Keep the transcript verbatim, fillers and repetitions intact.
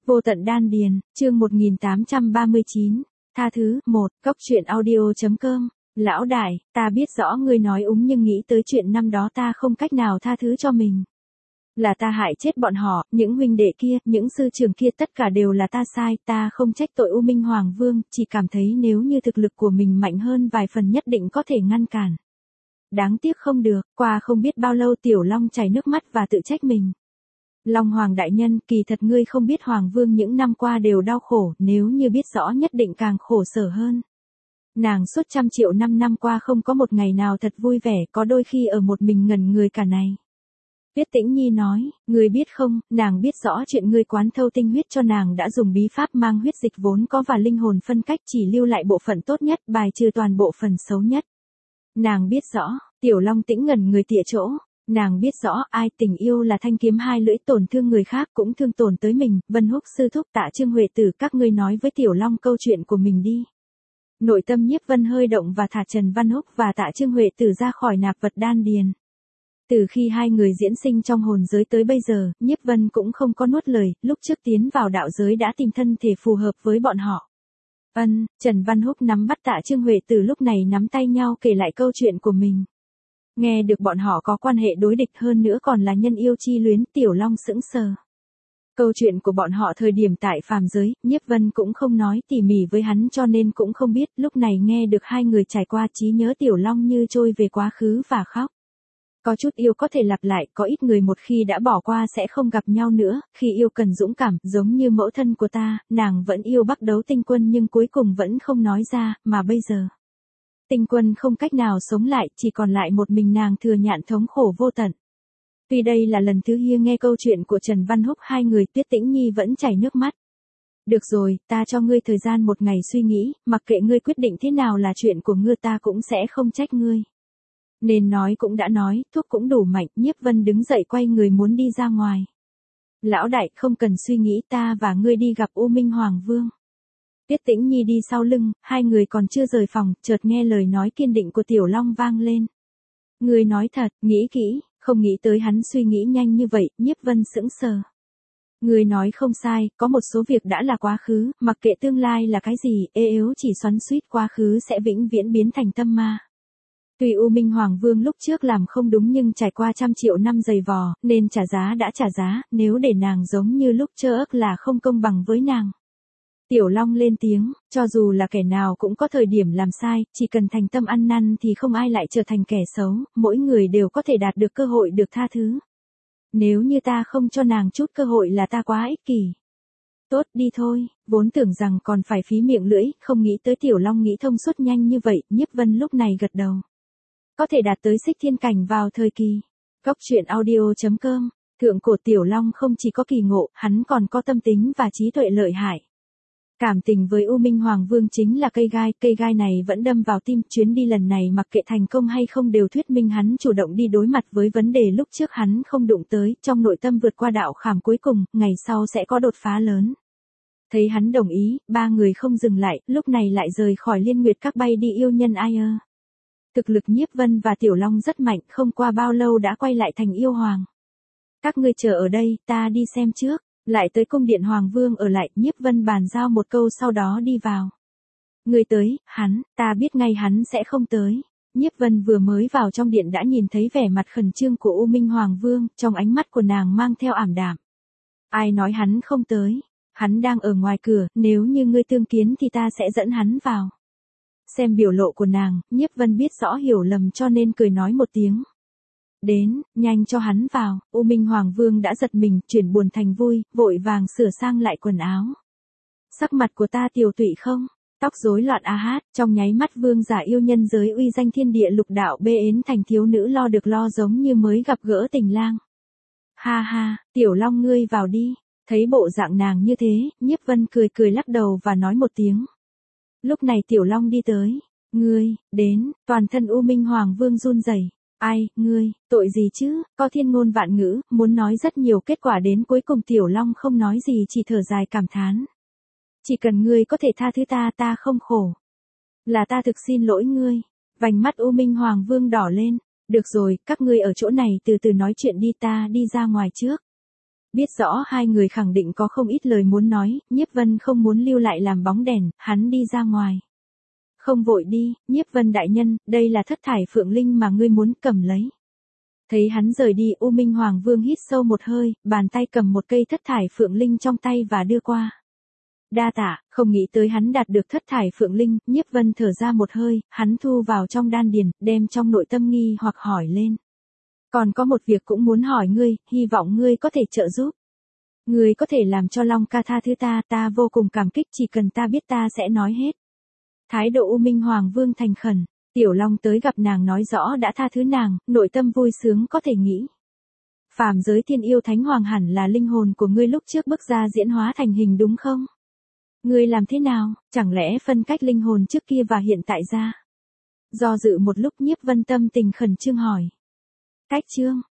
Vô tận đan điền, chương một nghìn tám trăm ba mươi chín, tha thứ, một, cốc truyện audio.com, lão đại, ta biết rõ ngươi nói úng nhưng nghĩ tới chuyện năm đó ta không cách nào tha thứ cho mình. Là ta hại chết bọn họ, những huynh đệ kia, những sư trưởng kia tất cả đều là ta sai, ta không trách tội U Minh Hoàng Vương, chỉ cảm thấy nếu như thực lực của mình mạnh hơn vài phần nhất định có thể ngăn cản. Đáng tiếc không được, qua không biết bao lâu Tiểu Long chảy nước mắt và tự trách mình. Long Hoàng đại nhân, kỳ thật ngươi không biết Hoàng Vương những năm qua đều đau khổ, nếu như biết rõ nhất định càng khổ sở hơn. Nàng suốt trăm triệu năm năm qua không có một ngày nào thật vui vẻ, có đôi khi ở một mình ngẩn người cả này. Tuyết Tĩnh Nhi nói, ngươi biết không, nàng biết rõ chuyện ngươi quán thâu tinh huyết cho nàng đã dùng bí pháp mang huyết dịch vốn có và linh hồn phân cách chỉ lưu lại bộ phận tốt nhất, bài trừ toàn bộ phần xấu nhất. Nàng biết rõ, Tiểu Long Tĩnh ngẩn người tịa chỗ. Nàng biết rõ ai tình yêu là thanh kiếm hai lưỡi, tổn thương người khác cũng thương tổn tới mình. Vân Húc sư thúc, Tạ Trương Huệ Tử, các ngươi nói với Tiểu Long câu chuyện của mình đi. Nội tâm Nhiếp Vân hơi động và thả Trần Văn Húc và Tạ Trương Huệ Tử ra khỏi nạp vật đan điền. Từ khi hai người diễn sinh trong hồn giới tới bây giờ, Nhiếp Vân cũng không có nuốt lời, lúc trước tiến vào đạo giới đã tìm thân thể phù hợp với bọn họ. Ân, Trần Văn Húc nắm bắt Tạ Trương Huệ Tử lúc này nắm tay nhau kể lại câu chuyện của mình. Nghe được bọn họ có quan hệ đối địch hơn nữa còn là nhân yêu chi luyến, Tiểu Long sững sờ. Câu chuyện của bọn họ thời điểm tại phàm giới, Nhiếp Vân cũng không nói tỉ mỉ với hắn cho nên cũng không biết, lúc này nghe được hai người trải qua trí nhớ Tiểu Long như trôi về quá khứ và khóc. Có chút yêu có thể lặp lại, có ít người một khi đã bỏ qua sẽ không gặp nhau nữa, khi yêu cần dũng cảm, giống như mẫu thân của ta, nàng vẫn yêu Bắc Đấu Tinh Quân nhưng cuối cùng vẫn không nói ra, mà bây giờ. Tinh Quân không cách nào sống lại, chỉ còn lại một mình nàng thừa nhận thống khổ vô tận. Tuy đây là lần thứ hai nghe câu chuyện của Trần Văn Húc, hai người Tuyết Tĩnh Nhi vẫn chảy nước mắt. Được rồi, ta cho ngươi thời gian một ngày suy nghĩ, mặc kệ ngươi quyết định thế nào là chuyện của ngươi, ta cũng sẽ không trách ngươi. Nên nói cũng đã nói, thuốc cũng đủ mạnh. Nhiếp Vân đứng dậy quay người muốn đi ra ngoài. Lão đại, không cần suy nghĩ, ta và ngươi đi gặp U Minh Hoàng Vương. Tuyết Tĩnh Nhi đi sau lưng, hai người còn chưa rời phòng, chợt nghe lời nói kiên định của Tiểu Long vang lên. Ngươi nói thật, nghĩ kỹ, không nghĩ tới hắn suy nghĩ nhanh như vậy. Nhiếp Vân sững sờ. Ngươi nói không sai, có một số việc đã là quá khứ, mặc kệ tương lai là cái gì, ê yếu chỉ xoắn xuýt quá khứ sẽ vĩnh viễn biến thành tâm ma. Tuy U Minh Hoàng Vương lúc trước làm không đúng nhưng trải qua trăm triệu năm dày vò, nên trả giá đã trả giá, nếu để nàng giống như lúc trơ ức là không công bằng với nàng. Tiểu Long lên tiếng, cho dù là kẻ nào cũng có thời điểm làm sai, chỉ cần thành tâm ăn năn thì không ai lại trở thành kẻ xấu, mỗi người đều có thể đạt được cơ hội được tha thứ. Nếu như ta không cho nàng chút cơ hội là ta quá ích kỷ. Tốt đi thôi, vốn tưởng rằng còn phải phí miệng lưỡi, không nghĩ tới Tiểu Long nghĩ thông suốt nhanh như vậy. Nhiếp Vân lúc này gật đầu. Có thể đạt tới xích thiên cảnh vào thời kỳ. Cốc truyện audio.com, thượng cổ Tiểu Long không chỉ có kỳ ngộ, hắn còn có tâm tính và trí tuệ lợi hại. Cảm tình với U Minh Hoàng Vương chính là cây gai, cây gai này vẫn đâm vào tim. Chuyến đi lần này mặc kệ thành công hay không đều thuyết minh hắn chủ động đi đối mặt với vấn đề lúc trước hắn không đụng tới, trong nội tâm vượt qua đạo khảm cuối cùng, ngày sau sẽ có đột phá lớn. Thấy hắn đồng ý, ba người không dừng lại, lúc này lại rời khỏi Liên Nguyệt Các bay đi yêu nhân ai ơ. Thực lực Nhiếp Vân và Tiểu Long rất mạnh, không qua bao lâu đã quay lại thành yêu hoàng. Các ngươi chờ ở đây, ta đi xem trước. Lại tới cung điện Hoàng Vương ở lại, Nhiếp Vân bàn giao một câu sau đó đi vào. Ngươi tới, hắn, ta biết ngay hắn sẽ không tới. Nhiếp Vân vừa mới vào trong điện đã nhìn thấy vẻ mặt khẩn trương của U Minh Hoàng Vương, trong ánh mắt của nàng mang theo ảm đạm. Ai nói hắn không tới? Hắn đang ở ngoài cửa, nếu như ngươi tương kiến thì ta sẽ dẫn hắn vào. Xem biểu lộ của nàng, Nhiếp Vân biết rõ hiểu lầm cho nên cười nói một tiếng. Đến, nhanh cho hắn vào. U Minh Hoàng Vương đã giật mình, chuyển buồn thành vui, vội vàng sửa sang lại quần áo. Sắc mặt của ta tiều tụy không? Tóc rối loạn a hát, trong nháy mắt vương giả yêu nhân giới uy danh thiên địa lục đạo bê ến thành thiếu nữ lo được lo giống như mới gặp gỡ tình lang. Ha ha, Tiểu Long ngươi vào đi. Thấy bộ dạng nàng như thế, Nhiếp Vân cười cười lắc đầu và nói một tiếng. Lúc này Tiểu Long đi tới. Ngươi, đến, toàn thân U Minh Hoàng Vương run rẩy. Ai, ngươi, tội gì chứ, có thiên ngôn vạn ngữ, muốn nói rất nhiều, kết quả đến cuối cùng Tiểu Long không nói gì, chỉ thở dài cảm thán. Chỉ cần ngươi có thể tha thứ ta, ta không khổ. Là ta thực xin lỗi ngươi. Vành mắt U Minh Hoàng Vương đỏ lên. Được rồi, các ngươi ở chỗ này từ từ nói chuyện đi, ta đi ra ngoài trước. Biết rõ hai người khẳng định có không ít lời muốn nói, Nhiếp Vân không muốn lưu lại làm bóng đèn, hắn đi ra ngoài. Không vội đi, Nhiếp Vân đại nhân, đây là thất thải phượng linh mà ngươi muốn cầm lấy. Thấy hắn rời đi, U Minh Hoàng Vương hít sâu một hơi, bàn tay cầm một cây thất thải phượng linh trong tay và đưa qua. Đa tạ, không nghĩ tới hắn đạt được thất thải phượng linh, Nhiếp Vân thở ra một hơi, hắn thu vào trong đan điền, đem trong nội tâm nghi hoặc hỏi lên. Còn có một việc cũng muốn hỏi ngươi, hy vọng ngươi có thể trợ giúp. Ngươi có thể làm cho Long ca tha thứ ta, ta vô cùng cảm kích, chỉ cần ta biết ta sẽ nói hết. Thái độ U Minh Hoàng Vương thành khẩn, Tiểu Long tới gặp nàng nói rõ đã tha thứ nàng, nội tâm vui sướng có thể nghĩ. Phàm giới thiên yêu thánh hoàng hẳn là linh hồn của ngươi lúc trước bước ra diễn hóa thành hình đúng không? Ngươi làm thế nào, chẳng lẽ phân cách linh hồn trước kia và hiện tại ra? Do dự một lúc Nhiếp Vân tâm tình khẩn trương hỏi. Cách trương,